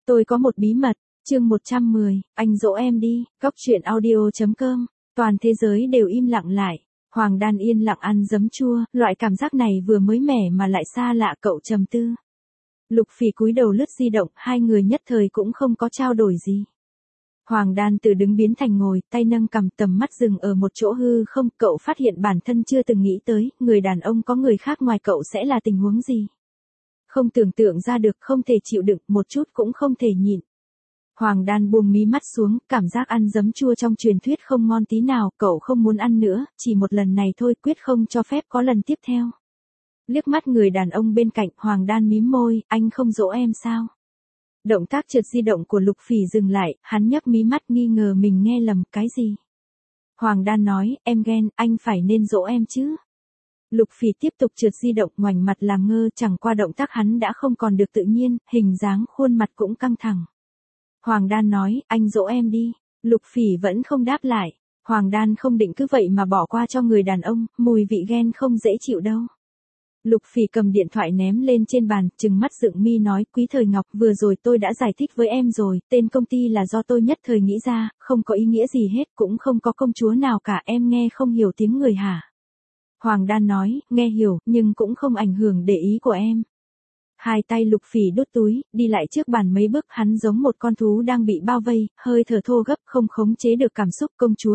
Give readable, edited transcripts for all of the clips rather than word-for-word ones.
Tôi có một bí mật, chương 110, anh dỗ em đi, góc truyện audio.com, toàn thế giới đều im lặng lại. Hoàng Đan yên lặng ăn giấm chua, loại cảm giác này vừa mới mẻ mà lại xa lạ, cậu trầm tư. Lục Phỉ cúi đầu lướt di động, hai người nhất thời cũng không có trao đổi gì. Hoàng Đan từ đứng biến thành ngồi, tay nâng cằm, tầm mắt dừng ở một chỗ hư không, cậu phát hiện bản thân chưa từng nghĩ tới, người đàn ông có người khác ngoài cậu sẽ là tình huống gì. Không tưởng tượng ra được, không thể chịu đựng, một chút cũng không thể nhịn. Hoàng Đan buông mí mắt xuống, cảm giác ăn giấm chua trong truyền thuyết không ngon tí nào, cậu không muốn ăn nữa, chỉ một lần này thôi, quyết không cho phép có lần tiếp theo. Liếc mắt người đàn ông bên cạnh, Hoàng Đan mím môi, anh không dỗ em sao? Động tác trượt di động của Lục Phỉ dừng lại, hắn nhấc mí mắt nghi ngờ mình nghe lầm, cái gì? Hoàng Đan nói, em ghen, anh phải nên dỗ em chứ. Lục Phỉ tiếp tục trượt di động, ngoảnh mặt làm ngơ, chẳng qua động tác hắn đã không còn được tự nhiên, hình dáng khuôn mặt cũng căng thẳng. Hoàng Đan nói, anh dỗ em đi. Lục Phỉ vẫn không đáp lại. Hoàng Đan không định cứ vậy mà bỏ qua cho người đàn ông, mùi vị ghen không dễ chịu đâu. Lục Phỉ cầm điện thoại ném lên trên bàn, trừng mắt dựng mi nói, Quý Thời Ngọc, vừa rồi tôi đã giải thích với em rồi, tên công ty là do tôi nhất thời nghĩ ra, không có ý nghĩa gì hết, cũng không có công chúa nào cả, em nghe không hiểu tiếng người hả? Hoàng Đan nói, nghe hiểu, nhưng cũng không ảnh hưởng để ý của em. Hai tay Lục Phỉ đút túi, đi lại trước bàn mấy bước, hắn giống một con thú đang bị bao vây, hơi thở thô gấp, không khống chế được cảm xúc,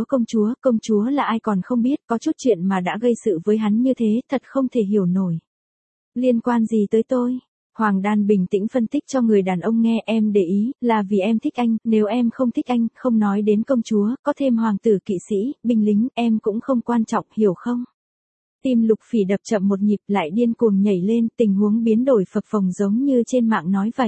công chúa là ai còn không biết, có chút chuyện mà đã gây sự với hắn như thế, thật không thể hiểu nổi. Liên quan gì tới tôi? Hoàng Đan bình tĩnh phân tích cho người đàn ông nghe, em để ý, là vì em thích anh, nếu em không thích anh, không nói đến công chúa, có thêm hoàng tử kỵ sĩ, binh lính, em cũng không quan trọng, hiểu không? Tim Lục Phỉ đập chậm một nhịp, lại điên cuồng nhảy lên, tình huống biến đổi phập phồng giống như trên mạng nói vậy.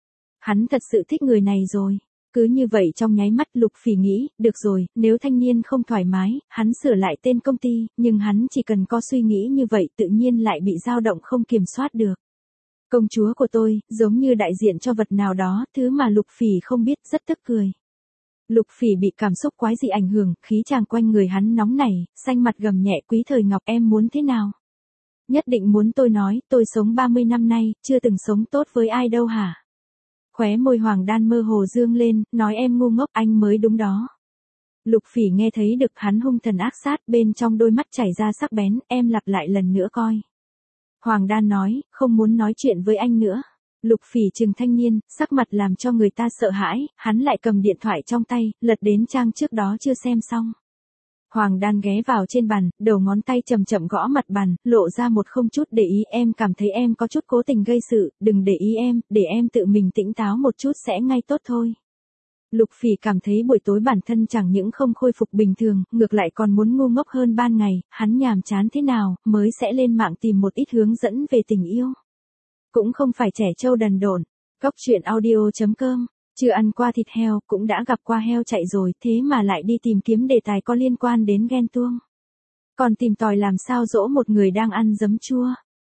Hắn thật sự thích người này rồi. Cứ như vậy trong nháy mắt Lục Phỉ nghĩ, được rồi, nếu thanh niên không thoải mái, hắn sửa lại tên công ty, nhưng hắn chỉ cần có suy nghĩ như vậy tự nhiên lại bị dao động không kiểm soát được. Công chúa của tôi, giống như đại diện cho vật nào đó, thứ mà Lục Phỉ không biết, rất tức cười. Lục Phỉ bị cảm xúc quái dị ảnh hưởng, khí chàng quanh người hắn nóng nảy, xanh mặt gầm nhẹ, Quý Thời Ngọc, em muốn thế nào? Nhất định muốn tôi nói, tôi sống 30 năm nay, chưa từng sống tốt với ai đâu hả? Khóe môi Hoàng Đan mơ hồ dương lên, nói em ngu ngốc, anh mới đúng đó. Lục Phỉ nghe thấy được hắn hung thần ác sát, bên trong đôi mắt chảy ra sắc bén, em lặp lại lần nữa coi. Hoàng Đan nói, không muốn nói chuyện với anh nữa. Lục Phỉ trừng thanh niên, sắc mặt làm cho người ta sợ hãi, hắn lại cầm điện thoại trong tay, lật đến trang trước đó chưa xem xong. Hoàng Đan ghé vào trên bàn, đầu ngón tay chậm chậm gõ mặt bàn, lộ ra một không chút để ý, em cảm thấy em có chút cố tình gây sự, đừng để ý em, để em tự mình tỉnh táo một chút sẽ ngay tốt thôi. Lục Phỉ cảm thấy buổi tối bản thân chẳng những không khôi phục bình thường, ngược lại còn muốn ngu ngốc hơn ban ngày, hắn nhàm chán thế nào, mới sẽ lên mạng tìm một ít hướng dẫn về tình yêu. Cũng không phải trẻ trâu đần độn. Góc truyện audio.com, chưa ăn qua thịt heo, cũng đã gặp qua heo chạy rồi, thế mà lại đi tìm kiếm đề tài có liên quan đến ghen tuông. Còn tìm tòi làm sao dỗ một người đang ăn giấm chua.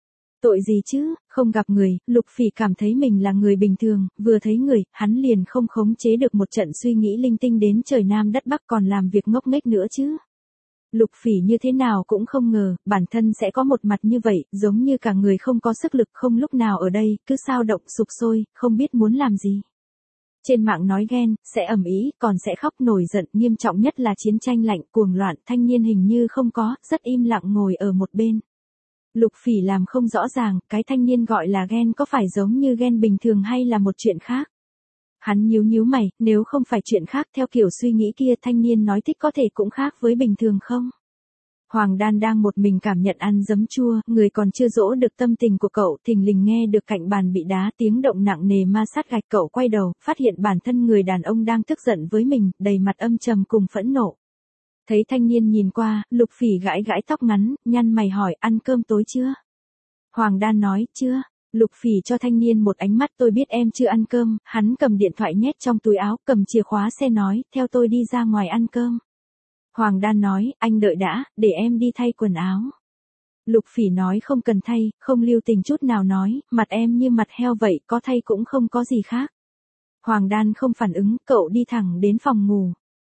Tội gì chứ, không gặp người, Lục Phỉ cảm thấy mình là người bình thường, vừa thấy người, hắn liền không khống chế được một trận suy nghĩ linh tinh đến trời Nam đất Bắc, còn làm việc ngốc nghếch nữa chứ. Lục Phỉ như thế nào cũng không ngờ, bản thân sẽ có một mặt như vậy, giống như cả người không có sức lực, không lúc nào ở đây, cứ sao động sục sôi, không biết muốn làm gì. Trên mạng nói ghen, sẽ ầm ĩ, còn sẽ khóc nổi giận, nghiêm trọng nhất là chiến tranh lạnh, cuồng loạn, thanh niên hình như không có, rất im lặng ngồi ở một bên. Lục Phỉ làm không rõ ràng, cái thanh niên gọi là ghen có phải giống như ghen bình thường hay là một chuyện khác. Hắn nhíu mày, nếu không phải chuyện khác theo kiểu suy nghĩ kia, thanh niên nói thích có thể cũng khác với bình thường không? Hoàng Đan đang một mình cảm nhận ăn giấm chua, người còn chưa dỗ được tâm tình của cậu, thình lình nghe được cạnh bàn bị đá, tiếng động nặng nề ma sát gạch, cậu quay đầu, phát hiện bản thân người đàn ông đang tức giận với mình, đầy mặt âm trầm cùng phẫn nộ. Thấy thanh niên nhìn qua, Lục Phỉ gãi gãi tóc ngắn, nhăn mày hỏi, ăn cơm tối chưa? Hoàng Đan nói, chưa. Lục Phỉ cho thanh niên một ánh mắt, tôi biết em chưa ăn cơm, hắn cầm điện thoại nhét trong túi áo, cầm chìa khóa xe nói, theo tôi đi ra ngoài ăn cơm. Hoàng Đan nói, anh đợi đã, để em đi thay quần áo. Lục Phỉ nói không cần thay, không lưu tình chút nào nói, mặt em như mặt heo vậy, có thay cũng không có gì khác. Hoàng Đan không phản ứng, cậu đi thẳng đến phòng ngủ.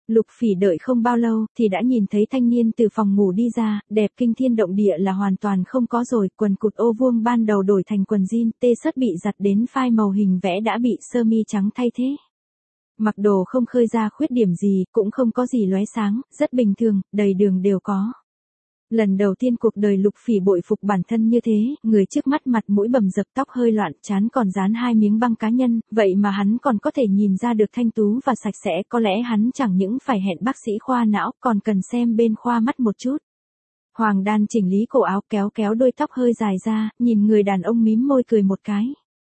Lục Phỉ đợi không bao lâu thì đã nhìn thấy thanh niên từ phòng ngủ đi ra, đẹp kinh thiên động địa là hoàn toàn không có rồi, quần cụt ô vuông ban đầu đổi thành quần jean, t-shirt bị giặt đến phai màu hình vẽ đã bị sơ mi trắng thay thế. Mặc đồ không khơi ra khuyết điểm gì, cũng không có gì lóe sáng, rất bình thường, đầy đường đều có. Lần đầu tiên cuộc đời Lục Phỉ bội phục bản thân như thế, người trước mắt mặt mũi bầm dập, tóc hơi loạn, trán còn dán 2 miếng băng cá nhân, vậy mà hắn còn có thể nhìn ra được thanh tú và sạch sẽ, có lẽ hắn chẳng những phải hẹn bác sĩ khoa não, còn cần xem bên khoa mắt một chút. Hoàng Đan chỉnh lý cổ áo, kéo kéo đôi tóc hơi dài ra, nhìn người đàn ông mím môi cười một cái.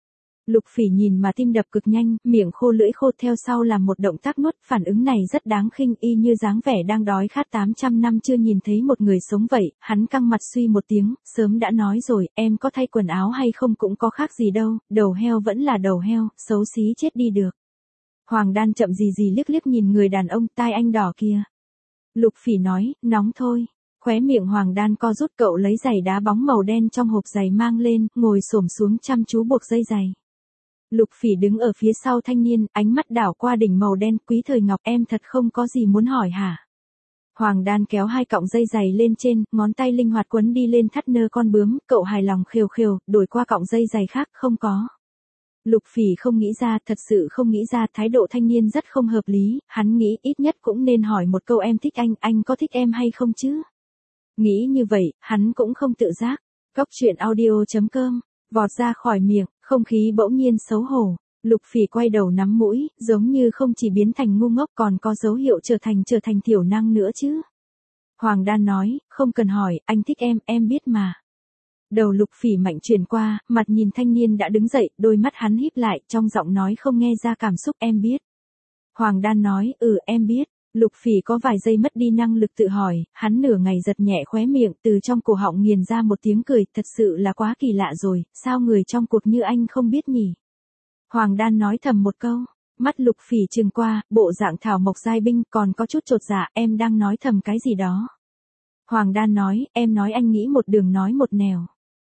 Lục Phỉ nhìn mà tim đập cực nhanh, miệng khô lưỡi khô, theo sau làm một động tác nuốt, phản ứng này rất đáng khinh, y như dáng vẻ đang đói khát 800 năm chưa nhìn thấy một người sống vậy. Hắn căng mặt suy một tiếng, sớm đã nói rồi, em có thay quần áo hay không cũng có khác gì đâu, đầu heo vẫn là đầu heo, xấu xí chết đi được. Hoàng Đan chậm gì gì liếc liếc nhìn người đàn ông, tai anh đỏ kìa. Lục Phỉ nói, nóng thôi. Khóe miệng Hoàng Đan co rút, cậu lấy giày đá bóng màu đen trong hộp giày mang lên, ngồi xổm xuống chăm chú buộc dây giày. Lục Phỉ đứng ở phía sau thanh niên, ánh mắt đảo qua đỉnh màu đen, Quý Thời Ngọc, em thật không có gì muốn hỏi hả? Hoàng Đan kéo 2 cọng dây giày lên trên, ngón tay linh hoạt quấn đi lên thắt nơ con bướm, cậu hài lòng khều khều, đổi qua cọng dây giày khác, không có. Lục Phỉ không nghĩ ra, thật sự không nghĩ ra, thái độ thanh niên rất không hợp lý, hắn nghĩ ít nhất cũng nên hỏi một câu em thích anh có thích em hay không chứ? Nghĩ như vậy, hắn cũng không tự giác. Cóc truyện audio.com, vọt ra khỏi miệng, không khí bỗng nhiên xấu hổ. Lục Phỉ quay đầu nắm mũi, giống như không chỉ biến thành ngu ngốc còn có dấu hiệu trở thành thiểu năng nữa chứ. Hoàng Đan nói, không cần hỏi, anh thích em biết mà. Đầu Lục Phỉ mạnh chuyển qua, mặt nhìn thanh niên đã đứng dậy, đôi mắt hắn híp lại, trong giọng nói không nghe ra cảm xúc, em biết. Hoàng Đan nói, em biết. Lục Phỉ có vài giây mất đi năng lực tự hỏi, hắn nửa ngày giật nhẹ khóe miệng, từ trong cổ họng nghiền ra một tiếng cười, thật sự là quá kỳ lạ rồi, sao người trong cuộc như anh không biết nhỉ? Hoàng Đan nói thầm một câu, mắt Lục Phỉ trừng qua, bộ dạng thảo mộc giai binh, còn có chút chột dạ, em đang nói thầm cái gì đó. Hoàng Đan nói, em nói anh nghĩ một đường nói một nẻo.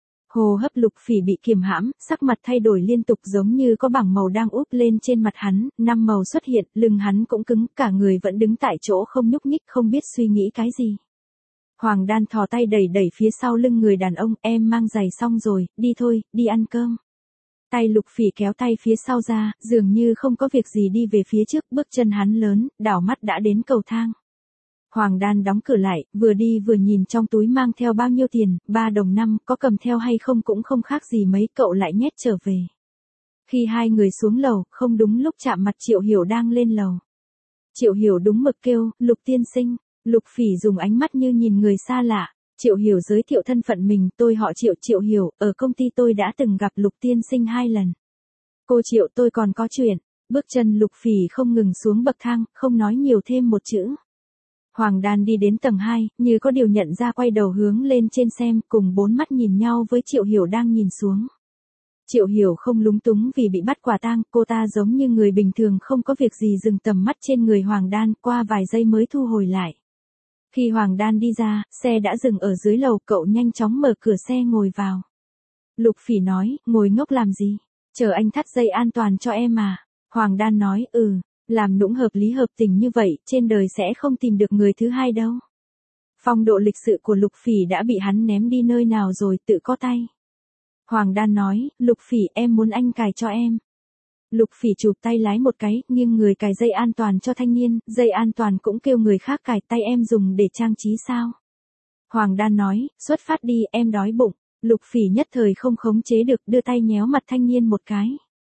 Hô hấp Lục Phỉ bị kiềm hãm, sắc mặt thay đổi liên tục giống như có bảng màu đang úp lên trên mặt hắn, 5 màu xuất hiện, lưng hắn cũng cứng, cả người vẫn đứng tại chỗ không nhúc nhích, không biết suy nghĩ cái gì. Hoàng Đan thò tay đẩy phía sau lưng người đàn ông, em mang giày xong rồi, đi thôi, đi ăn cơm. Tay Lục Phỉ kéo tay phía sau ra, dường như không có việc gì đi về phía trước, bước chân hắn lớn, đảo mắt đã đến cầu thang. Hoàng Đan đóng cửa lại, vừa đi vừa nhìn trong túi mang theo bao nhiêu tiền, 3 đồng 5, có cầm theo hay không cũng không khác gì mấy, cậu lại nhét trở về. Khi hai người xuống lầu, không đúng lúc chạm mặt Triệu Hiểu đang lên lầu. Triệu Hiểu đúng mực kêu, Lục tiên sinh. Lục Phỉ dùng ánh mắt như nhìn người xa lạ. Triệu Hiểu giới thiệu thân phận mình, tôi họ Triệu, Triệu Hiểu, ở công ty tôi đã từng gặp Lục tiên sinh 2 lần. Cô Triệu, tôi còn có chuyện. Bước chân Lục Phỉ không ngừng xuống bậc thang, không nói nhiều thêm một chữ. Hoàng Đan đi đến tầng 2, như có điều nhận ra quay đầu hướng lên trên xem, cùng 4 mắt nhìn nhau với Triệu Hiểu đang nhìn xuống. Triệu Hiểu không lúng túng vì bị bắt quả tang, cô ta giống như người bình thường không có việc gì dừng tầm mắt trên người Hoàng Đan, qua vài giây mới thu hồi lại. Khi Hoàng Đan đi ra, xe đã dừng ở dưới lầu, cậu nhanh chóng mở cửa xe ngồi vào. Lục Phỉ nói, ngồi ngốc làm gì? Chờ anh thắt dây an toàn cho em mà. Hoàng Đan nói, làm nũng hợp lý hợp tình như vậy, trên đời sẽ không tìm được người thứ hai đâu. Phong độ lịch sự của Lục Phỉ đã bị hắn ném đi nơi nào rồi, tự có tay. Hoàng Đan nói, Lục Phỉ, em muốn anh cài cho em. Lục Phỉ chụp tay lái một cái, nghiêng người cài dây an toàn cho thanh niên, dây an toàn cũng kêu người khác cài, tay em dùng để trang trí sao? Hoàng Đan nói, xuất phát đi, em đói bụng. Lục Phỉ nhất thời không khống chế được, đưa tay nhéo mặt thanh niên một cái.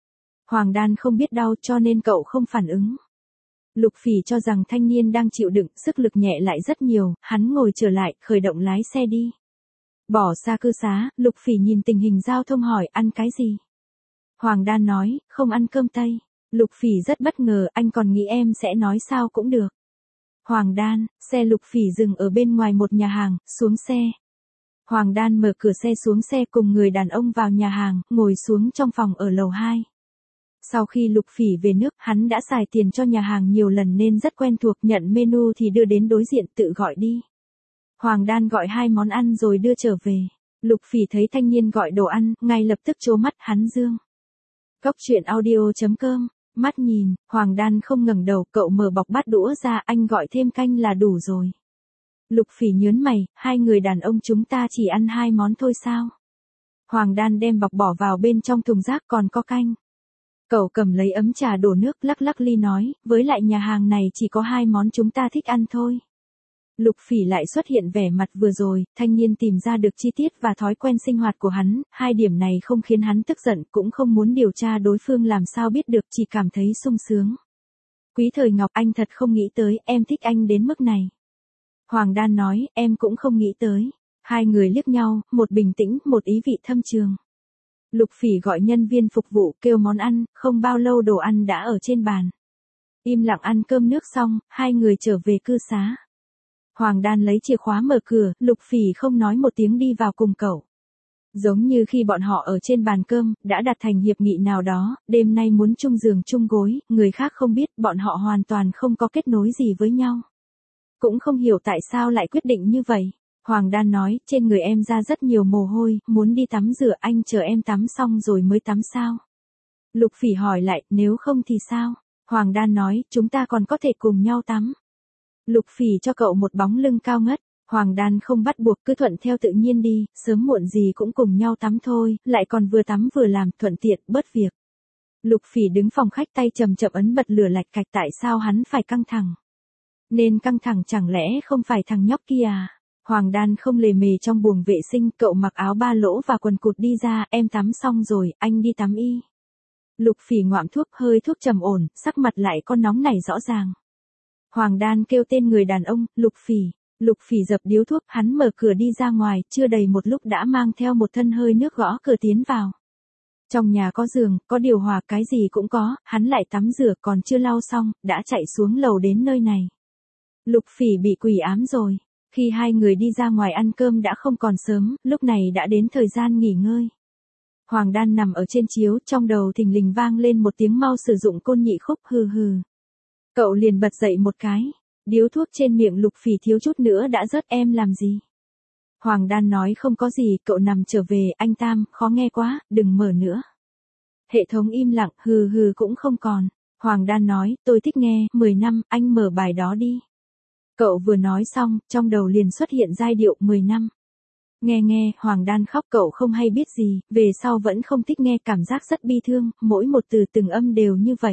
Hoàng Đan không biết đau cho nên cậu không phản ứng. Lục Phỉ cho rằng thanh niên đang chịu đựng, sức lực nhẹ lại rất nhiều, hắn ngồi trở lại, khởi động lái xe đi. Bỏ xa cư xá, Lục Phỉ nhìn tình hình giao thông hỏi, ăn cái gì? Hoàng Đan nói, không ăn cơm Tây. Lục Phỉ rất bất ngờ, anh còn nghĩ em sẽ nói sao cũng được. Hoàng Đan, xe Lục Phỉ dừng ở bên ngoài một nhà hàng, xuống xe. Hoàng Đan mở cửa xe xuống xe cùng người đàn ông vào nhà hàng, ngồi xuống trong phòng ở lầu 2. Sau khi Lục Phỉ về nước, hắn đã xài tiền cho nhà hàng nhiều lần nên rất quen thuộc, nhận menu thì đưa đến đối diện, tự gọi đi. Hoàng Đan gọi 2 món ăn rồi đưa trở về. Lục Phỉ thấy thanh niên gọi đồ ăn, ngay lập tức trố mắt, hắn dương. Cóc truyện audio.com Mắt nhìn, Hoàng Đan không ngẩng đầu, cậu mở bọc bát đũa ra, anh gọi thêm canh là đủ rồi. Lục Phỉ nhớn mày, hai người đàn ông chúng ta chỉ ăn hai món thôi sao? Hoàng Đan đem bọc bỏ vào bên trong thùng rác còn có canh. Cậu cầm lấy ấm trà đổ nước lắc lắc ly nói, với lại nhà hàng này chỉ có hai món chúng ta thích ăn thôi. Lục Phỉ lại xuất hiện vẻ mặt vừa rồi, thanh niên tìm ra được chi tiết và thói quen sinh hoạt của hắn, hai điểm này không khiến hắn tức giận, cũng không muốn điều tra đối phương làm sao biết được, chỉ cảm thấy sung sướng. Quý Thời Ngọc, anh thật không nghĩ tới, em thích anh đến mức này. Hoàng Đan nói, em cũng không nghĩ tới. Hai người liếc nhau, một bình tĩnh, một ý vị thâm trường. Lục Phỉ gọi nhân viên phục vụ kêu món ăn, không bao lâu đồ ăn đã ở trên bàn. Im lặng ăn cơm nước xong, hai người trở về cư xá. Hoàng Đan lấy chìa khóa mở cửa, Lục Phỉ không nói một tiếng đi vào cùng cậu. Giống như khi bọn họ ở trên bàn cơm, đã đặt thành hiệp nghị nào đó, đêm nay muốn chung giường chung gối, người khác không biết, bọn họ hoàn toàn không có kết nối gì với nhau. Cũng không hiểu tại sao lại quyết định như vậy. Hoàng Đan nói, trên người em ra rất nhiều mồ hôi, muốn đi tắm rửa, anh chờ em tắm xong rồi mới tắm sao? Lục Phỉ hỏi lại, nếu không thì sao? Hoàng Đan nói, chúng ta còn có thể cùng nhau tắm. Lục Phỉ cho cậu một bóng lưng cao ngất. Hoàng Đan không bắt buộc, cứ thuận theo tự nhiên đi, sớm muộn gì cũng cùng nhau tắm thôi, lại còn vừa tắm vừa làm, thuận tiện, bớt việc. Lục Phỉ đứng phòng khách tay chậm chậm ấn bật lửa lạch cạch, tại sao hắn phải căng thẳng? Nên căng thẳng chẳng lẽ không phải thằng nhóc kia à? Hoàng Đan không lề mề trong buồng vệ sinh, cậu mặc áo ba lỗ và quần cụt đi ra, em tắm xong rồi, anh đi tắm y. Lục Phỉ ngoạm thuốc, hơi thuốc trầm ổn, sắc mặt lại có nóng nảy rõ ràng. Hoàng Đan kêu tên người đàn ông, Lục Phỉ. Lục Phỉ dập điếu thuốc, hắn mở cửa đi ra ngoài, chưa đầy một lúc đã mang theo một thân hơi nước gõ cửa tiến vào. Trong nhà có giường, có điều hòa, cái gì cũng có, hắn lại tắm rửa còn chưa lau xong, đã chạy xuống lầu đến nơi này. Lục Phỉ bị quỷ ám rồi. Khi hai người đi ra ngoài ăn cơm đã không còn sớm, lúc này đã đến thời gian nghỉ ngơi. Hoàng Đan nằm ở trên chiếu, trong đầu thình lình vang lên một tiếng mau sử dụng côn nhị khúc, hừ hừ. Cậu liền bật dậy một cái. Điếu thuốc trên miệng Lục Phỉ thiếu chút nữa đã rớt, em làm gì? Hoàng Đan nói không có gì, cậu nằm trở về, anh Tam, khó nghe quá, đừng mở nữa. Hệ thống im lặng, hừ hừ cũng không còn. Hoàng Đan nói, tôi thích nghe, 10 năm, anh mở bài đó đi. Cậu vừa nói xong, trong đầu liền xuất hiện giai điệu 10 năm. Nghe, Hoàng Đan khóc, cậu không hay biết gì, về sau vẫn không thích nghe, cảm giác rất bi thương, mỗi một từ từng âm đều như vậy.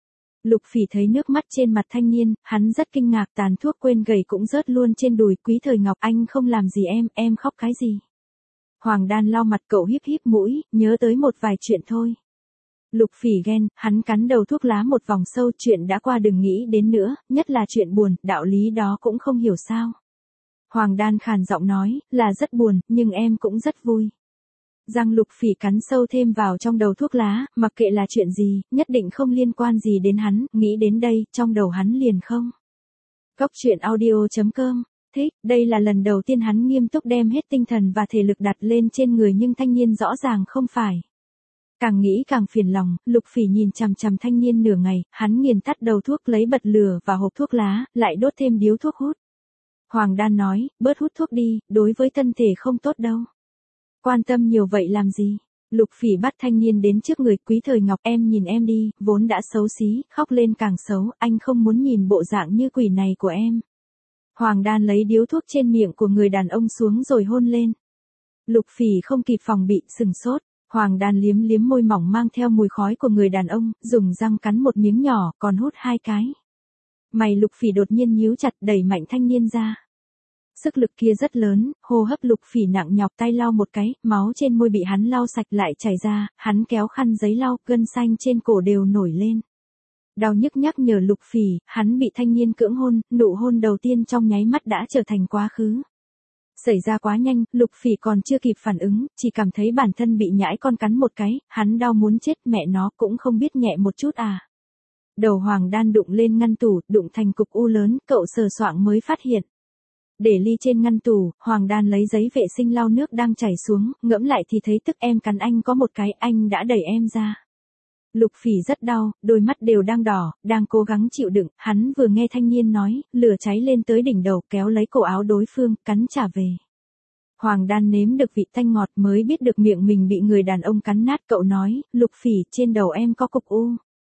Lục Phỉ thấy nước mắt trên mặt thanh niên, hắn rất kinh ngạc, tàn thuốc quên gầy cũng rớt luôn trên đùi. Quý Thời Ngọc, anh không làm gì em khóc cái gì? Hoàng Đan lau mặt, cậu híp híp mũi, nhớ tới một vài chuyện thôi. Lục Phỉ ghen, hắn cắn đầu thuốc lá một vòng sâu, chuyện đã qua đừng nghĩ đến nữa, nhất là chuyện buồn, đạo lý đó cũng không hiểu sao. Hoàng Đan khàn giọng nói, là rất buồn, nhưng em cũng rất vui. Răng Lục Phỉ cắn sâu thêm vào trong đầu thuốc lá, mặc kệ là chuyện gì, nhất định không liên quan gì đến hắn, nghĩ đến đây, trong đầu hắn liền không. Cóc truyện audio.com, thích, đây là lần đầu tiên hắn nghiêm túc đem hết tinh thần và thể lực đặt lên trên người nhưng thanh niên rõ ràng không phải. Càng nghĩ càng phiền lòng, Lục Phỉ nhìn chằm chằm thanh niên nửa ngày, hắn nghiền tắt đầu thuốc lấy bật lửa và hộp thuốc lá, lại đốt thêm điếu thuốc hút. Hoàng Đan nói, bớt hút thuốc đi, đối với thân thể không tốt đâu. Quan tâm nhiều vậy làm gì? Lục Phỉ bắt thanh niên đến trước người. Quý Thời Ngọc, em nhìn em đi, vốn đã xấu xí, khóc lên càng xấu, anh không muốn nhìn bộ dạng như quỷ này của em. Hoàng Đan lấy điếu thuốc trên miệng của người đàn ông xuống rồi hôn lên. Lục Phỉ không kịp phòng bị, sừng sốt. Hoàng Đan liếm liếm môi mỏng mang theo mùi khói của người đàn ông, dùng răng cắn một miếng nhỏ, còn hút 2 cái. Mày Lục Phỉ đột nhiên nhíu chặt, đẩy mạnh thanh niên ra. Sức lực kia rất lớn, hô hấp Lục Phỉ nặng nhọc, tay lau một cái, máu trên môi bị hắn lau sạch lại chảy ra, hắn kéo khăn giấy lau, gân xanh trên cổ đều nổi lên. Đau nhức nhắc nhở Lục Phỉ, hắn bị thanh niên cưỡng hôn, nụ hôn đầu tiên trong nháy mắt đã trở thành quá khứ. Xảy ra quá nhanh, Lục Phỉ còn chưa kịp phản ứng, chỉ cảm thấy bản thân bị nhãi con cắn một cái, hắn đau muốn chết, mẹ nó cũng không biết nhẹ một chút à. Đầu Hoàng Đan đụng lên ngăn tủ, đụng thành cục u lớn, cậu sờ soạng mới phát hiện. Để ly trên ngăn tủ, Hoàng Đan lấy giấy vệ sinh lau nước đang chảy xuống, ngẫm lại thì thấy tức em cắn anh có một cái, anh đã đẩy em ra. Lục Phỉ rất đau, đôi mắt đều đang đỏ, đang cố gắng chịu đựng, hắn vừa nghe thanh niên nói, lửa cháy lên tới đỉnh đầu, kéo lấy cổ áo đối phương, cắn trả về. Hoàng Đan nếm được vị tanh ngọt mới biết được miệng mình bị người đàn ông cắn nát, cậu nói, Lục Phỉ, trên đầu em có cục u.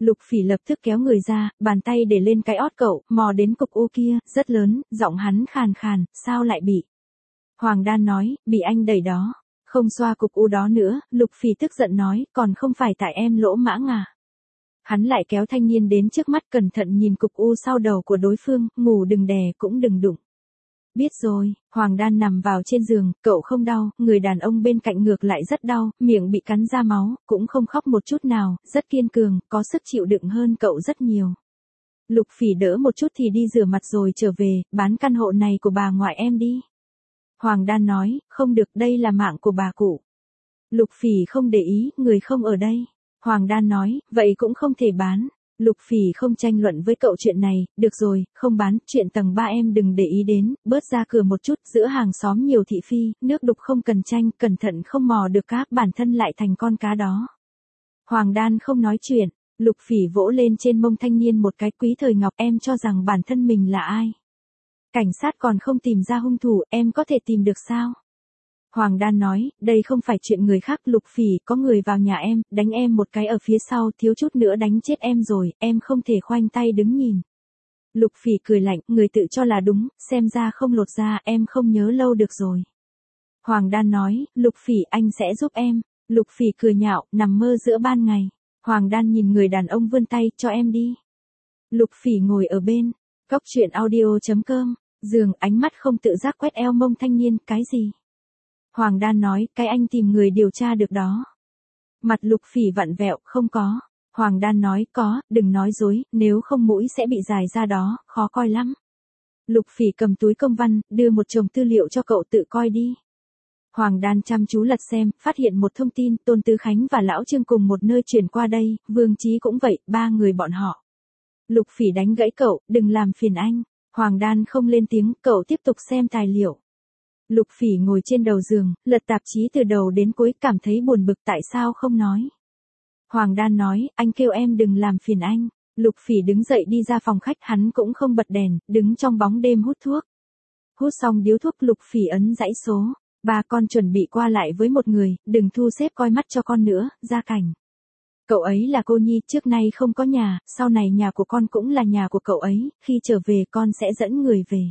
Lục Phỉ lập tức kéo người ra, bàn tay để lên cái ót cậu, mò đến cục u kia, rất lớn, giọng hắn khàn khàn, sao lại bị? Hoàng Đan nói, bị anh đẩy đó. Không xoa cục u đó nữa, Lục Phỉ tức giận nói, còn không phải tại em lỗ mãng à? Hắn lại kéo thanh niên đến trước mắt cẩn thận nhìn cục u sau đầu của đối phương, ngủ đừng đè cũng đừng đụng. Biết rồi, Hoàng Đan nằm vào trên giường, cậu không đau, người đàn ông bên cạnh ngược lại rất đau, miệng bị cắn ra máu, cũng không khóc một chút nào, rất kiên cường, có sức chịu đựng hơn cậu rất nhiều. Lục Phỉ đỡ một chút thì đi rửa mặt rồi trở về, bán căn hộ này của bà ngoại em đi. Hoàng Đan nói, không được, đây là mạng của bà cụ. Lục Phỉ không để ý, người không ở đây. Hoàng Đan nói, vậy cũng không thể bán. Lục Phỉ không tranh luận với cậu chuyện này, được rồi, không bán, chuyện tầng 3 em đừng để ý đến, bớt ra cửa một chút, giữa hàng xóm nhiều thị phi, nước đục không cần tranh, cẩn thận không mò được cá, bản thân lại thành con cá đó. Hoàng Đan không nói chuyện, Lục Phỉ vỗ lên trên mông thanh niên một cái, Quý Thời Ngọc, em cho rằng bản thân mình là ai? Cảnh sát còn không tìm ra hung thủ, em có thể tìm được sao? Hoàng Đan nói, đây không phải chuyện người khác, Lục Phỉ, có người vào nhà em, đánh em một cái ở phía sau, thiếu chút nữa đánh chết em rồi, em không thể khoanh tay đứng nhìn. Lục Phỉ cười lạnh, người tự cho là đúng, xem ra không lột ra, em không nhớ lâu được rồi. Hoàng Đan nói, Lục Phỉ, anh sẽ giúp em. Lục Phỉ cười nhạo, nằm mơ giữa ban ngày. Hoàng Đan nhìn người đàn ông vươn tay, cho em đi. Lục Phỉ ngồi ở bên, góc chuyện audio.com, giường, ánh mắt không tự giác quét eo mông thanh niên, cái gì? Hoàng Đan nói, cái anh tìm người điều tra được đó. Mặt Lục Phỉ vặn vẹo, không có. Hoàng Đan nói, có, đừng nói dối, nếu không mũi sẽ bị dài ra đó, khó coi lắm. Lục Phỉ cầm túi công văn, đưa một chồng tư liệu cho cậu tự coi đi. Hoàng Đan chăm chú lật xem, phát hiện một thông tin, Tôn Tứ Khánh và Lão Trương cùng một nơi chuyển qua đây, Vương Chí cũng vậy, 3 người bọn họ. Lục Phỉ đánh gãy cậu, đừng làm phiền anh. Hoàng Đan không lên tiếng, cậu tiếp tục xem tài liệu. Lục Phỉ ngồi trên đầu giường, lật tạp chí từ đầu đến cuối, cảm thấy buồn bực, tại sao không nói. Hoàng Đan nói, anh kêu em đừng làm phiền anh. Lục Phỉ đứng dậy đi ra phòng khách, hắn cũng không bật đèn, đứng trong bóng đêm hút thuốc. Hút xong điếu thuốc, Lục Phỉ ấn dãy số. 3 con chuẩn bị qua lại với một người, đừng thu xếp coi mắt cho con nữa, Gia Cảnh. Cậu ấy là cô nhi, trước nay không có nhà, sau này nhà của con cũng là nhà của cậu ấy, khi trở về con sẽ dẫn người về.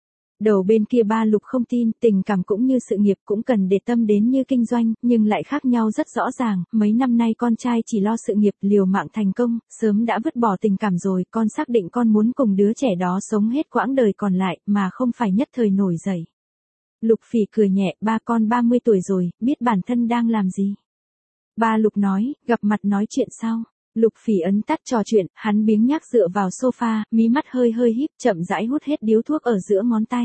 Đầu bên kia ba Lục không tin, tình cảm cũng như sự nghiệp cũng cần để tâm đến như kinh doanh, nhưng lại khác nhau rất rõ ràng, mấy năm nay con trai chỉ lo sự nghiệp liều mạng thành công, sớm đã vứt bỏ tình cảm rồi, con xác định con muốn cùng đứa trẻ đó sống hết quãng đời còn lại, mà không phải nhất thời nổi dậy. Lục Phỉ cười nhẹ, ba con 30 tuổi rồi, biết bản thân đang làm gì. Ba Lục nói, gặp mặt nói chuyện sau. Lục Phỉ ấn tắt trò chuyện, hắn biếng nhác dựa vào sofa, mí mắt hơi hơi híp, chậm rãi hút hết điếu thuốc ở giữa ngón tay.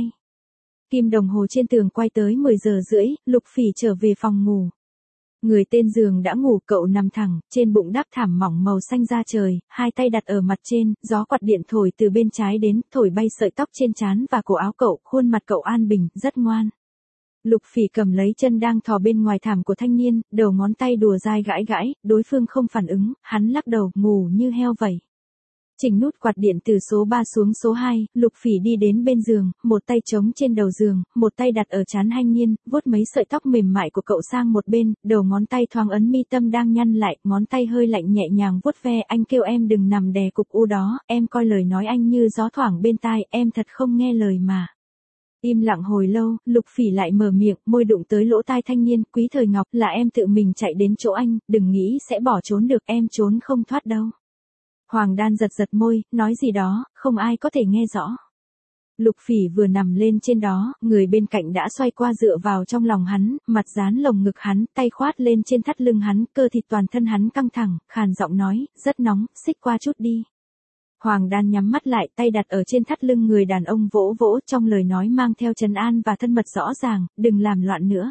Kim đồng hồ trên tường quay tới 10 giờ rưỡi, Lục Phỉ trở về phòng ngủ. Người tên giường đã ngủ, cậu nằm thẳng, trên bụng đắp thảm mỏng màu xanh da trời, hai tay đặt ở mặt trên, gió quạt điện thổi từ bên trái đến, thổi bay sợi tóc trên trán và cổ áo cậu, khuôn mặt cậu an bình, rất ngoan. Lục Phỉ cầm lấy chân đang thò bên ngoài thảm của thanh niên, đầu ngón tay đùa dai gãi gãi, đối phương không phản ứng, hắn lắc đầu, ngủ như heo vậy. Chỉnh nút quạt điện từ số 3 xuống số 2, Lục Phỉ đi đến bên giường, một tay chống trên đầu giường, một tay đặt ở trán thanh niên, vuốt mấy sợi tóc mềm mại của cậu sang một bên, đầu ngón tay thoáng ấn mi tâm đang nhăn lại, ngón tay hơi lạnh nhẹ nhàng vuốt ve, anh kêu em đừng nằm đè cục u đó, em coi lời nói anh như gió thoảng bên tai, em thật không nghe lời mà. Im lặng hồi lâu, Lục Phỉ lại mở miệng, môi đụng tới lỗ tai thanh niên, Quý Thời Ngọc, là em tự mình chạy đến chỗ anh, đừng nghĩ sẽ bỏ trốn được, em trốn không thoát đâu. Hoàng Đan giật giật môi, nói gì đó, không ai có thể nghe rõ. Lục Phỉ vừa nằm lên trên đó, người bên cạnh đã xoay qua dựa vào trong lòng hắn, mặt dán lồng ngực hắn, tay khoát lên trên thắt lưng hắn, cơ thịt toàn thân hắn căng thẳng, khàn giọng nói, rất nóng, xích qua chút đi. Hoàng Đan nhắm mắt lại, tay đặt ở trên thắt lưng người đàn ông vỗ vỗ, trong lời nói mang theo trấn an và thân mật rõ ràng, đừng làm loạn nữa.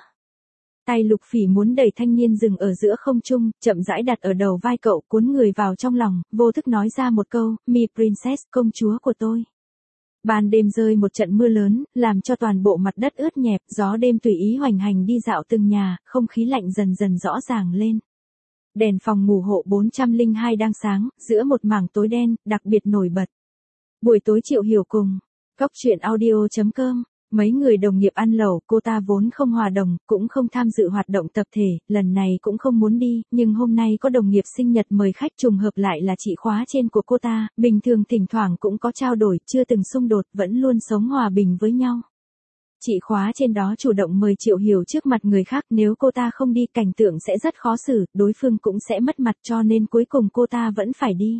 Tay Lục Phỉ muốn đẩy thanh niên dừng ở giữa không trung, chậm rãi đặt ở đầu vai cậu, cuốn người vào trong lòng, vô thức nói ra một câu, "Mi Princess, công chúa của tôi." Ban đêm rơi một trận mưa lớn, làm cho toàn bộ mặt đất ướt nhẹp, gió đêm tùy ý hoành hành đi dạo từng nhà, không khí lạnh dần dần rõ ràng lên. Đèn phòng ngủ hộ 402 đang sáng, giữa một mảng tối đen, đặc biệt nổi bật. Buổi tối Triệu Hiểu cùng. Góc chuyện audio.com Mấy người đồng nghiệp ăn lẩu, cô ta vốn không hòa đồng, cũng không tham dự hoạt động tập thể, lần này cũng không muốn đi, nhưng hôm nay có đồng nghiệp sinh nhật mời khách trùng hợp lại là chị khóa trên của cô ta, bình thường thỉnh thoảng cũng có trao đổi, chưa từng xung đột, vẫn luôn sống hòa bình với nhau. Chị khóa trên đó chủ động mời Triệu Hiểu trước mặt người khác, nếu cô ta không đi cảnh tượng sẽ rất khó xử, đối phương cũng sẽ mất mặt, cho nên cuối cùng cô ta vẫn phải đi.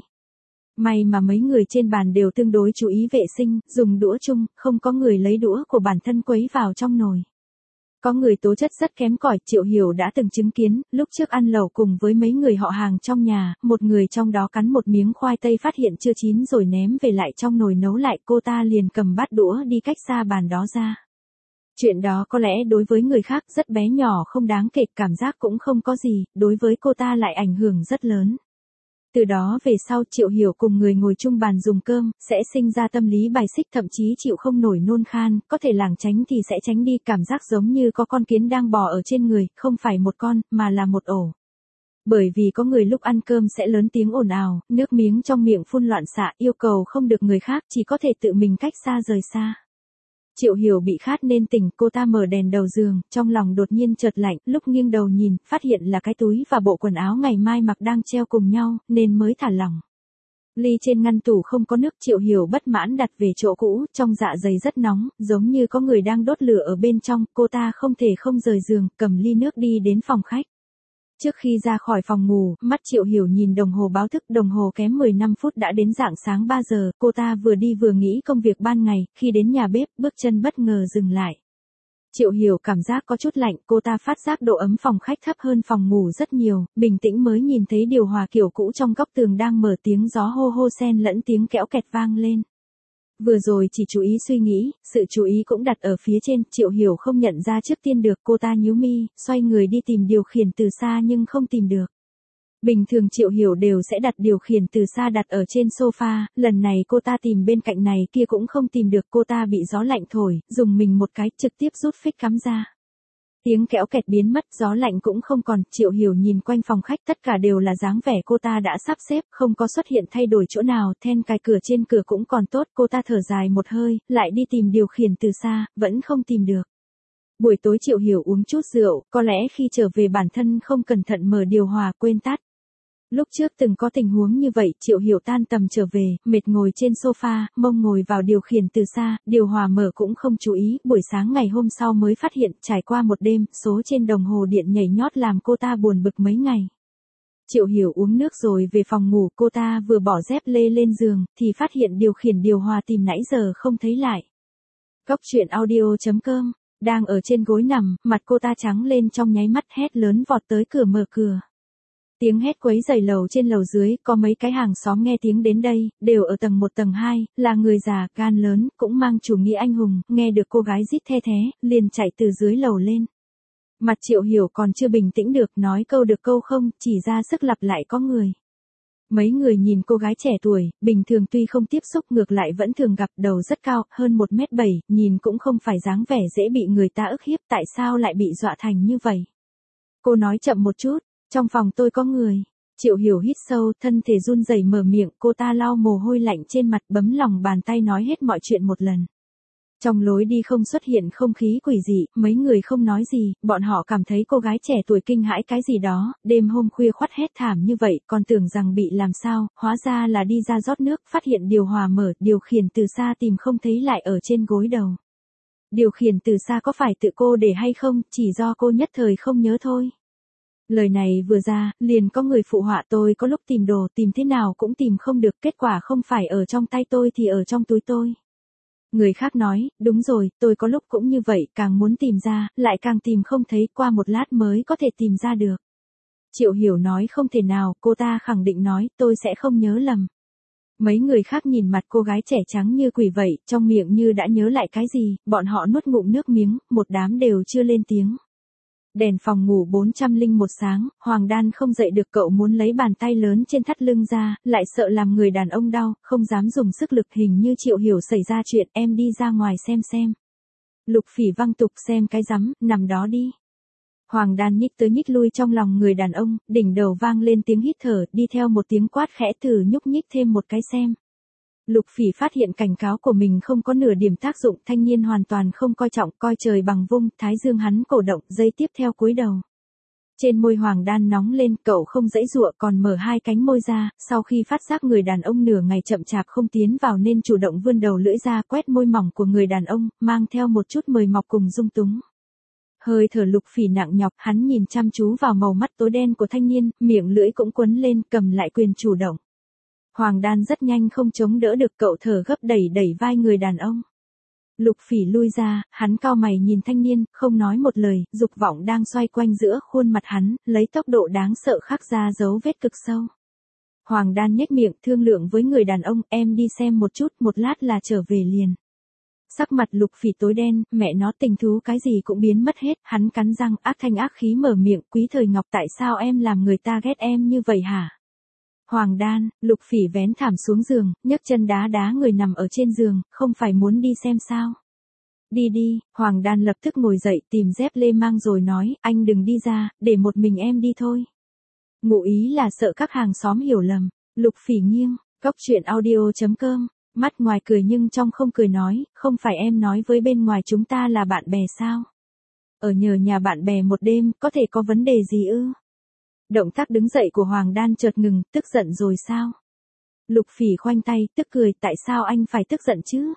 May mà mấy người trên bàn đều tương đối chú ý vệ sinh, dùng đũa chung, không có người lấy đũa của bản thân quấy vào trong nồi. Có người tố chất rất kém cỏi, Triệu Hiểu đã từng chứng kiến, lúc trước ăn lẩu cùng với mấy người họ hàng trong nhà, một người trong đó cắn một miếng khoai tây phát hiện chưa chín rồi ném về lại trong nồi nấu lại, cô ta liền cầm bát đũa đi cách xa bàn đó ra. Chuyện đó có lẽ đối với người khác rất bé nhỏ không đáng kể, cảm giác cũng không có gì, đối với cô ta lại ảnh hưởng rất lớn. Từ đó về sau Triệu Hiểu cùng người ngồi chung bàn dùng cơm, sẽ sinh ra tâm lý bài xích, thậm chí chịu không nổi nôn khan, có thể lảng tránh thì sẽ tránh đi, cảm giác giống như có con kiến đang bò ở trên người, không phải một con, mà là một ổ. Bởi vì có người lúc ăn cơm sẽ lớn tiếng ồn ào, nước miếng trong miệng phun loạn xạ, yêu cầu không được người khác, chỉ có thể tự mình cách xa rời xa. Triệu Hiểu bị khát nên tỉnh, cô ta mở đèn đầu giường, trong lòng đột nhiên chợt lạnh, lúc nghiêng đầu nhìn, phát hiện là cái túi và bộ quần áo ngày mai mặc đang treo cùng nhau, nên mới thả lỏng. Ly trên ngăn tủ không có nước, Triệu Hiểu bất mãn đặt về chỗ cũ, trong dạ dày rất nóng, giống như có người đang đốt lửa ở bên trong, cô ta không thể không rời giường, cầm ly nước đi đến phòng khách. Trước khi ra khỏi phòng ngủ, mắt Triệu Hiểu nhìn đồng hồ báo thức, đồng hồ kém 15 phút đã đến rạng sáng 3 giờ, cô ta vừa đi vừa nghĩ công việc ban ngày, khi đến nhà bếp, bước chân bất ngờ dừng lại. Triệu Hiểu cảm giác có chút lạnh, cô ta phát giác độ ấm phòng khách thấp hơn phòng ngủ rất nhiều, bình tĩnh mới nhìn thấy điều hòa kiểu cũ trong góc tường đang mở, tiếng gió hô hô xen lẫn tiếng kéo kẹt vang lên. Vừa rồi chỉ chú ý suy nghĩ, sự chú ý cũng đặt ở phía trên, Triệu Hiểu không nhận ra trước tiên được, cô ta nhíu mi, xoay người đi tìm điều khiển từ xa nhưng không tìm được. Bình thường Triệu Hiểu đều sẽ đặt điều khiển từ xa đặt ở trên sofa, lần này cô ta tìm bên cạnh này kia cũng không tìm được, cô ta bị gió lạnh thổi, dùng mình một cái, trực tiếp rút phích cắm ra. Tiếng kéo kẹt biến mất, gió lạnh cũng không còn, Triệu Hiểu nhìn quanh phòng khách, tất cả đều là dáng vẻ cô ta đã sắp xếp, không có xuất hiện thay đổi chỗ nào, then cài cửa trên cửa cũng còn tốt, cô ta thở dài một hơi, lại đi tìm điều khiển từ xa, vẫn không tìm được. Buổi tối Triệu Hiểu uống chút rượu, có lẽ khi trở về bản thân không cẩn thận mở điều hòa quên tắt. Lúc trước từng có tình huống như vậy, Triệu Hiểu tan tầm trở về, mệt ngồi trên sofa, mông ngồi vào điều khiển từ xa, điều hòa mở cũng không chú ý, buổi sáng ngày hôm sau mới phát hiện, trải qua một đêm, số trên đồng hồ điện nhảy nhót làm cô ta buồn bực mấy ngày. Triệu Hiểu uống nước rồi về phòng ngủ, cô ta vừa bỏ dép lê lên giường, thì phát hiện điều khiển điều hòa tìm nãy giờ không thấy lại. Góc truyện audio.com, đang ở trên gối nằm, mặt cô ta trắng lên trong nháy mắt, hét lớn vọt tới cửa mở cửa. Tiếng hét quấy rầy lầu trên lầu dưới, có mấy cái hàng xóm nghe tiếng đến đây, đều ở tầng 1 tầng 2, là người già, gan lớn, cũng mang chủ nghĩa anh hùng, nghe được cô gái rít the thế, liền chạy từ dưới lầu lên. Mặt Triệu Hiểu còn chưa bình tĩnh được, nói câu được câu không, chỉ ra sức lặp lại có người. Mấy người nhìn cô gái trẻ tuổi, bình thường tuy không tiếp xúc ngược lại vẫn thường gặp, đầu rất cao, hơn 1m7, nhìn cũng không phải dáng vẻ dễ bị người ta ức hiếp, tại sao lại bị dọa thành như vậy. Cô nói chậm một chút. Trong phòng tôi có người. Triệu Hiểu hít sâu, thân thể run rẩy mở miệng, cô ta lau mồ hôi lạnh trên mặt, bấm lòng bàn tay nói hết mọi chuyện một lần. Trong lối đi không xuất hiện không khí quỷ dị, mấy người không nói gì, bọn họ cảm thấy cô gái trẻ tuổi kinh hãi cái gì đó, đêm hôm khuya khoắt hét thảm như vậy, còn tưởng rằng bị làm sao, hóa ra là đi ra rót nước, phát hiện điều hòa mở, điều khiển từ xa tìm không thấy lại ở trên gối đầu. Điều khiển từ xa có phải tự cô để hay không, chỉ do cô nhất thời không nhớ thôi. Lời này vừa ra, liền có người phụ họa, tôi có lúc tìm đồ, tìm thế nào cũng tìm không được, kết quả không phải ở trong tay tôi thì ở trong túi tôi. Người khác nói, đúng rồi, tôi có lúc cũng như vậy, càng muốn tìm ra, lại càng tìm không thấy, qua một lát mới có thể tìm ra được. Triệu Hiểu nói không thể nào, cô ta khẳng định nói, tôi sẽ không nhớ lầm. Mấy người khác nhìn mặt cô gái trẻ trắng như quỷ vậy, trong miệng như đã nhớ lại cái gì, bọn họ nuốt ngụm nước miếng, một đám đều chưa lên tiếng. Đèn phòng ngủ 401 sáng, Hoàng Đan không dậy được, cậu muốn lấy bàn tay lớn trên thắt lưng ra, lại sợ làm người đàn ông đau, không dám dùng sức lực, hình như Triệu Hiểu xảy ra chuyện, em đi ra ngoài xem. Lục Phỉ văng tục, xem cái rắm, nằm đó đi. Hoàng Đan nhích tới nhích lui trong lòng người đàn ông, đỉnh đầu vang lên tiếng hít thở, đi theo một tiếng quát khẽ, thử nhúc nhích thêm một cái xem. Lục Phỉ phát hiện cảnh cáo của mình không có nửa điểm tác dụng, thanh niên hoàn toàn không coi trọng, coi trời bằng vung, thái dương hắn cổ động, giây tiếp theo cúi đầu. Trên môi Hoàng Đan nóng lên, cậu không giãy giụa còn mở hai cánh môi ra, sau khi phát giác người đàn ông nửa ngày chậm chạp không tiến vào nên chủ động vươn đầu lưỡi ra quét môi mỏng của người đàn ông, mang theo một chút mời mọc cùng dung túng. Hơi thở Lục Phỉ nặng nhọc, hắn nhìn chăm chú vào màu mắt tối đen của thanh niên, miệng lưỡi cũng quấn lên, cầm lại quyền chủ động. Hoàng Đan rất nhanh không chống đỡ được, cậu thở gấp đẩy vai người đàn ông. Lục Phỉ lui ra, hắn cau mày nhìn thanh niên, không nói một lời, dục vọng đang xoay quanh giữa khuôn mặt hắn, lấy tốc độ đáng sợ khắc ra dấu vết cực sâu. Hoàng Đan nhếch miệng, thương lượng với người đàn ông, em đi xem một chút, một lát là trở về liền. Sắc mặt Lục Phỉ tối đen, mẹ nó tình thú cái gì cũng biến mất hết, hắn cắn răng, ác thanh ác khí mở miệng, Quý Thời Ngọc tại sao em làm người ta ghét em như vậy hả? Hoàng Đan, Lục Phỉ vén thảm xuống giường, nhấc chân đá người nằm ở trên giường, không phải muốn đi xem sao? Đi đi, Hoàng Đan lập tức ngồi dậy tìm dép lê mang rồi nói, anh đừng đi ra, để một mình em đi thôi. Ngụ ý là sợ các hàng xóm hiểu lầm. Lục Phỉ nghiêng, góc chuyện audio.com, mắt ngoài cười nhưng trong không cười nói, không phải em nói với bên ngoài chúng ta là bạn bè sao? Ở nhờ nhà bạn bè một đêm, có thể có vấn đề gì ư? Động tác đứng dậy của Hoàng Đan chợt ngừng, tức giận rồi sao? Lục Phỉ khoanh tay, tức cười, tại sao anh phải tức giận chứ?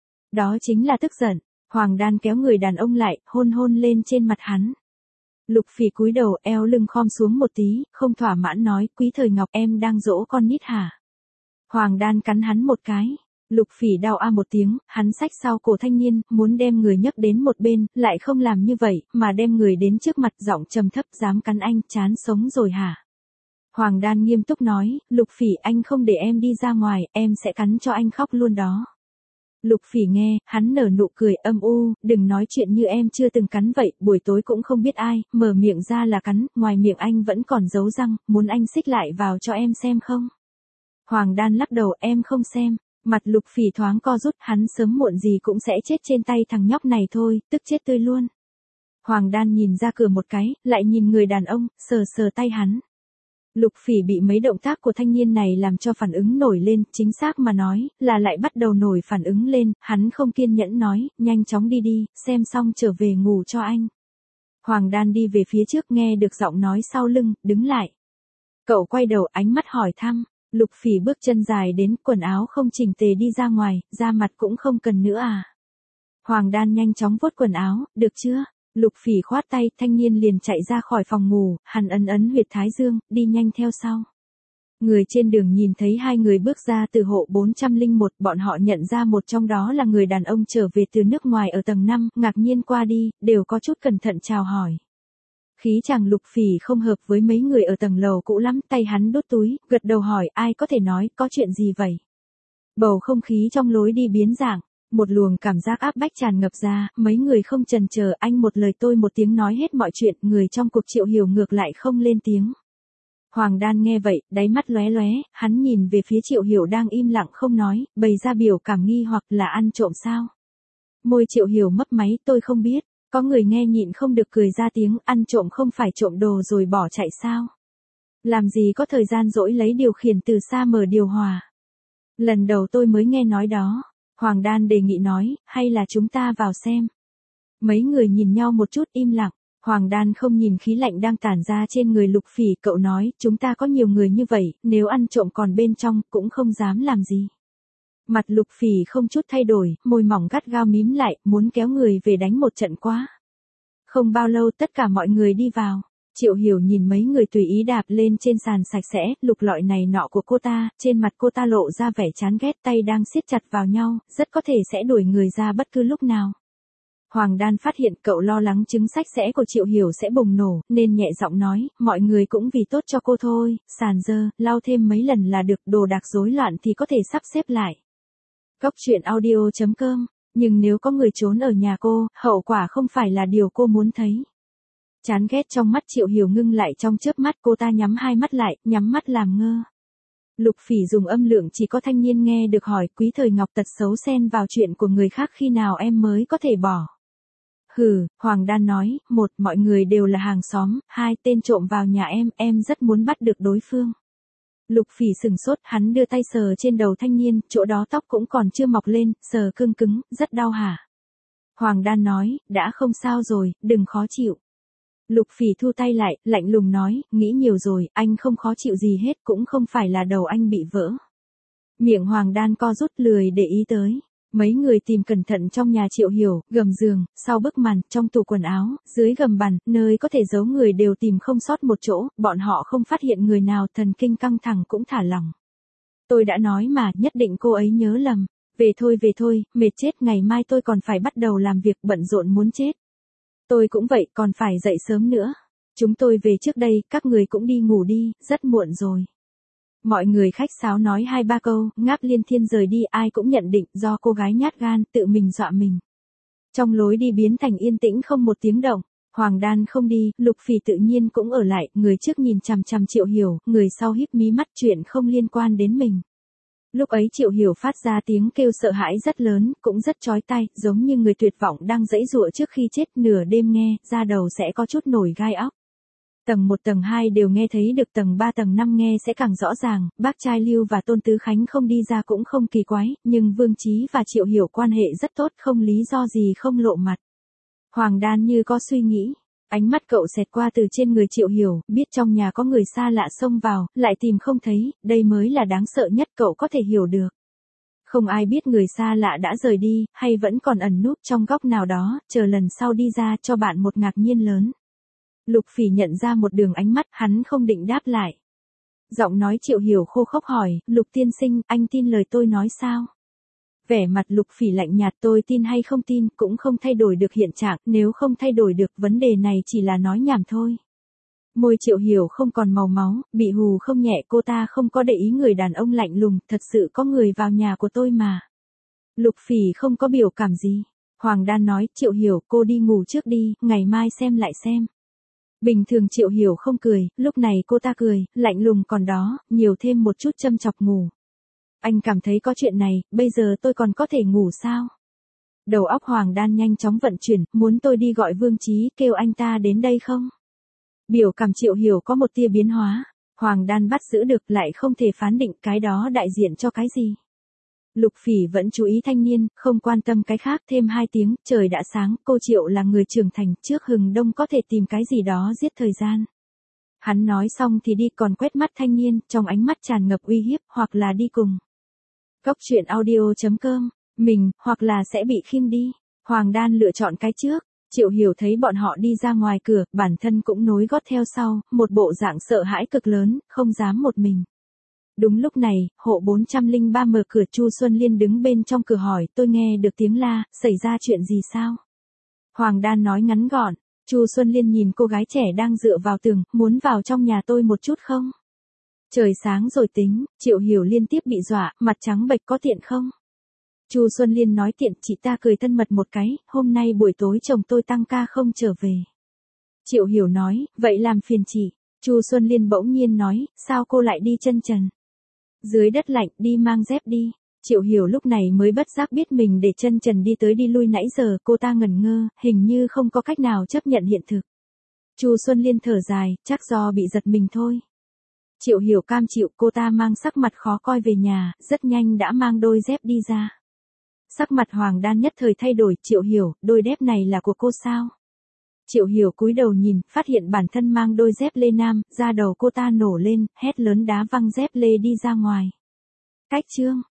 Đó chính là tức giận. Hoàng Đan kéo người đàn ông lại, hôn lên trên mặt hắn. Lục Phỉ cúi đầu, eo lưng khom xuống một tí, không thỏa mãn nói, Quý Thời Ngọc em đang dỗ con nít hả? Hoàng Đan cắn hắn một cái. Lục Phỉ đau a một tiếng, hắn xách sau cổ thanh niên, muốn đem người nhấc đến một bên, lại không làm như vậy, mà đem người đến trước mặt, giọng trầm thấp, dám cắn anh, chán sống rồi hả? Hoàng Đan nghiêm túc nói, Lục Phỉ anh không để em đi ra ngoài, em sẽ cắn cho anh khóc luôn đó. Lục Phỉ nghe, hắn nở nụ cười âm u, đừng nói chuyện như em chưa từng cắn vậy, buổi tối cũng không biết ai, mở miệng ra là cắn, ngoài miệng anh vẫn còn giấu răng, muốn anh xích lại vào cho em xem không? Hoàng Đan lắc đầu, em không xem. Mặt Lục Phỉ thoáng co rút, hắn sớm muộn gì cũng sẽ chết trên tay thằng nhóc này thôi, tức chết tươi luôn. Hoàng Đan nhìn ra cửa một cái, lại nhìn người đàn ông, sờ tay hắn. Lục Phỉ bị mấy động tác của thanh niên này làm cho phản ứng nổi lên, chính xác mà nói, là lại bắt đầu nổi phản ứng lên, hắn không kiên nhẫn nói, nhanh chóng đi đi, xem xong trở về ngủ cho anh. Hoàng Đan đi về phía trước nghe được giọng nói sau lưng, đứng lại. Cậu quay đầu ánh mắt hỏi thăm. Lục Phỉ bước chân dài đến, quần áo không chỉnh tề đi ra ngoài, da mặt cũng không cần nữa à. Hoàng Đan nhanh chóng vuốt quần áo, được chưa? Lục Phỉ khoát tay, thanh niên liền chạy ra khỏi phòng ngủ, hắn ấn huyệt thái dương, đi nhanh theo sau. Người trên đường nhìn thấy hai người bước ra từ hộ 401, bọn họ nhận ra một trong đó là người đàn ông trở về từ nước ngoài ở tầng 5, ngạc nhiên qua đi, đều có chút cẩn thận chào hỏi. Khí chàng Lục Phỉ không hợp với mấy người ở tầng lầu cũ lắm, tay hắn đút túi, gật đầu hỏi, ai có thể nói, có chuyện gì vậy? Bầu không khí trong lối đi biến dạng, một luồng cảm giác áp bách tràn ngập ra, mấy người không chần chờ, anh một lời tôi một tiếng nói hết mọi chuyện, người trong cuộc Triệu Hiểu ngược lại không lên tiếng. Hoàng Đan nghe vậy, đáy mắt lóe lóe, hắn nhìn về phía Triệu Hiểu đang im lặng không nói, bày ra biểu cảm nghi hoặc là ăn trộm sao? Môi Triệu Hiểu mấp máy, tôi không biết. Có người nghe nhịn không được cười ra tiếng, ăn trộm không phải trộm đồ rồi bỏ chạy sao? Làm gì có thời gian rỗi lấy điều khiển từ xa mở điều hòa. Lần đầu tôi mới nghe nói đó. Hoàng Đan đề nghị nói, hay là chúng ta vào xem. Mấy người nhìn nhau một chút im lặng. Hoàng Đan không nhìn khí lạnh đang tản ra trên người Lục Phỉ, cậu nói, chúng ta có nhiều người như vậy, nếu ăn trộm còn bên trong, cũng không dám làm gì. Mặt Lục Phỉ không chút thay đổi, môi mỏng gắt gao mím lại, muốn kéo người về đánh một trận quá. Không bao lâu tất cả mọi người đi vào. Triệu Hiểu nhìn mấy người tùy ý đạp lên trên sàn sạch sẽ, lục lọi này nọ của cô ta, trên mặt cô ta lộ ra vẻ chán ghét, tay đang siết chặt vào nhau, rất có thể sẽ đuổi người ra bất cứ lúc nào. Hoàng Đan phát hiện cậu lo lắng chứng sách sẽ của Triệu Hiểu sẽ bùng nổ, nên nhẹ giọng nói, mọi người cũng vì tốt cho cô thôi, sàn dơ, lau thêm mấy lần là được, đồ đạc rối loạn thì có thể sắp xếp lại. Góc chuyện audio.com, nhưng nếu có người trốn ở nhà cô, hậu quả không phải là điều cô muốn thấy. Chán ghét trong mắt Triệu Hiểu ngưng lại trong chớp mắt, cô ta nhắm hai mắt lại, nhắm mắt làm ngơ. Lục Phỉ dùng âm lượng chỉ có thanh niên nghe được hỏi, Quý Thời Ngọc tật xấu xen vào chuyện của người khác khi nào em mới có thể bỏ. Hừ, Hoàng Đan nói, một, mọi người đều là hàng xóm, hai, tên trộm vào nhà em rất muốn bắt được đối phương. Lục Phỉ sừng sốt, hắn đưa tay sờ trên đầu thanh niên, chỗ đó tóc cũng còn chưa mọc lên, sờ cương cứng, rất đau hả? Hoàng Đan nói, đã không sao rồi, đừng khó chịu. Lục Phỉ thu tay lại, lạnh lùng nói, nghĩ nhiều rồi, anh không khó chịu gì hết, cũng không phải là đầu anh bị vỡ. Miệng Hoàng Đan co rút lười để ý tới. Mấy người tìm cẩn thận trong nhà Triệu Hiểu, gầm giường, sau bức màn, trong tủ quần áo, dưới gầm bàn, nơi có thể giấu người đều tìm không sót một chỗ, bọn họ không phát hiện người nào, thần kinh căng thẳng cũng thả lỏng. Tôi đã nói mà, nhất định cô ấy nhớ lầm. Về thôi, mệt chết, ngày mai tôi còn phải bắt đầu làm việc, bận rộn muốn chết. Tôi cũng vậy, còn phải dậy sớm nữa. Chúng tôi về trước đây, các người cũng đi ngủ đi, rất muộn rồi. Mọi người khách sáo nói 2-3 câu, Ngáp Liên Thiên rời đi, ai cũng nhận định do cô gái nhát gan, tự mình dọa mình. Trong lối đi biến thành yên tĩnh không một tiếng động. Hoàng Đan không đi, Lục Phỉ tự nhiên cũng ở lại, người trước nhìn chằm chằm Triệu Hiểu, người sau híp mí mắt, chuyện không liên quan đến mình. Lúc ấy Triệu Hiểu phát ra tiếng kêu sợ hãi rất lớn, cũng rất chói tai, giống như người tuyệt vọng đang giãy giụa trước khi chết, nửa đêm nghe, da đầu sẽ có chút nổi gai óc. Tầng 1 tầng 2 đều nghe thấy được, tầng 3 tầng 5 nghe sẽ càng rõ ràng, bác trai Lưu và Tôn Tứ Khánh không đi ra cũng không kỳ quái, nhưng Vương Chí và Triệu Hiểu quan hệ rất tốt, không lý do gì không lộ mặt. Hoàng Đan như có suy nghĩ. Ánh mắt cậu xẹt qua từ trên người Triệu Hiểu, biết trong nhà có người xa lạ xông vào, lại tìm không thấy, đây mới là đáng sợ nhất, cậu có thể hiểu được. Không ai biết người xa lạ đã rời đi, hay vẫn còn ẩn núp trong góc nào đó, chờ lần sau đi ra cho bạn một ngạc nhiên lớn. Lục Phỉ nhận ra một đường ánh mắt, hắn không định đáp lại. Giọng nói Triệu Hiểu khô khốc hỏi, Lục tiên sinh, anh tin lời tôi nói sao? Vẻ mặt Lục Phỉ lạnh nhạt, tôi tin hay không tin, cũng không thay đổi được hiện trạng, nếu không thay đổi được, vấn đề này chỉ là nói nhảm thôi. Môi Triệu Hiểu không còn màu máu, bị hù không nhẹ, cô ta không có để ý người đàn ông lạnh lùng, thật sự có người vào nhà của tôi mà. Lục Phỉ không có biểu cảm gì. Hoàng Đan nói, Triệu Hiểu, cô đi ngủ trước đi, ngày mai xem lại xem. Bình thường Triệu Hiểu không cười, lúc này cô ta cười, lạnh lùng còn đó, nhiều thêm một chút châm chọc ngủ. Anh cảm thấy có chuyện này, bây giờ tôi còn có thể ngủ sao? Đầu óc Hoàng Đan nhanh chóng vận chuyển, muốn tôi đi gọi Vương Chí, kêu anh ta đến đây không? Biểu cảm Triệu Hiểu có một tia biến hóa, Hoàng Đan bắt giữ được, lại không thể phán định cái đó đại diện cho cái gì. Lục Phỉ vẫn chú ý thanh niên, không quan tâm cái khác, thêm 2 tiếng, trời đã sáng, cô Triệu là người trưởng thành, trước hừng đông có thể tìm cái gì đó giết thời gian. Hắn nói xong thì đi, còn quét mắt thanh niên, trong ánh mắt tràn ngập uy hiếp, hoặc là đi cùng. Góc truyện audio.com, mình, hoặc là sẽ bị khiêng đi. Hoàng Đan lựa chọn cái trước. Triệu Hiểu thấy bọn họ đi ra ngoài cửa, bản thân cũng nối gót theo sau, một bộ dạng sợ hãi cực lớn, không dám một mình. Đúng lúc này, hộ 403 mở cửa, Chu Xuân Liên đứng bên trong cửa hỏi, tôi nghe được tiếng la, xảy ra chuyện gì sao? Hoàng Đan nói ngắn gọn. Chu Xuân Liên nhìn cô gái trẻ đang dựa vào tường, muốn vào trong nhà tôi một chút không? Trời sáng rồi tính, Triệu Hiểu liên tiếp bị dọa, mặt trắng bệch, có tiện không? Chu Xuân Liên nói tiện, chị ta cười thân mật một cái, hôm nay buổi tối chồng tôi tăng ca không trở về. Triệu Hiểu nói, vậy làm phiền chị. Chu Xuân Liên bỗng nhiên nói, sao cô lại đi chân trần? Dưới đất lạnh, đi mang dép đi. Triệu Hiểu lúc này mới bất giác biết mình để chân trần đi tới đi lui nãy giờ, cô ta ngẩn ngơ, hình như không có cách nào chấp nhận hiện thực. Chu Xuân Liên thở dài, chắc do bị giật mình thôi. Triệu Hiểu cam chịu, cô ta mang sắc mặt khó coi về nhà, rất nhanh đã mang đôi dép đi ra. Sắc mặt Hoàng Đan nhất thời thay đổi, Triệu Hiểu, đôi dép này là của cô sao? Triệu Hiểu cúi đầu nhìn, phát hiện bản thân mang đôi dép lê nam, da đầu cô ta nổ lên, hét lớn đá văng dép lê đi ra ngoài. Cách chương.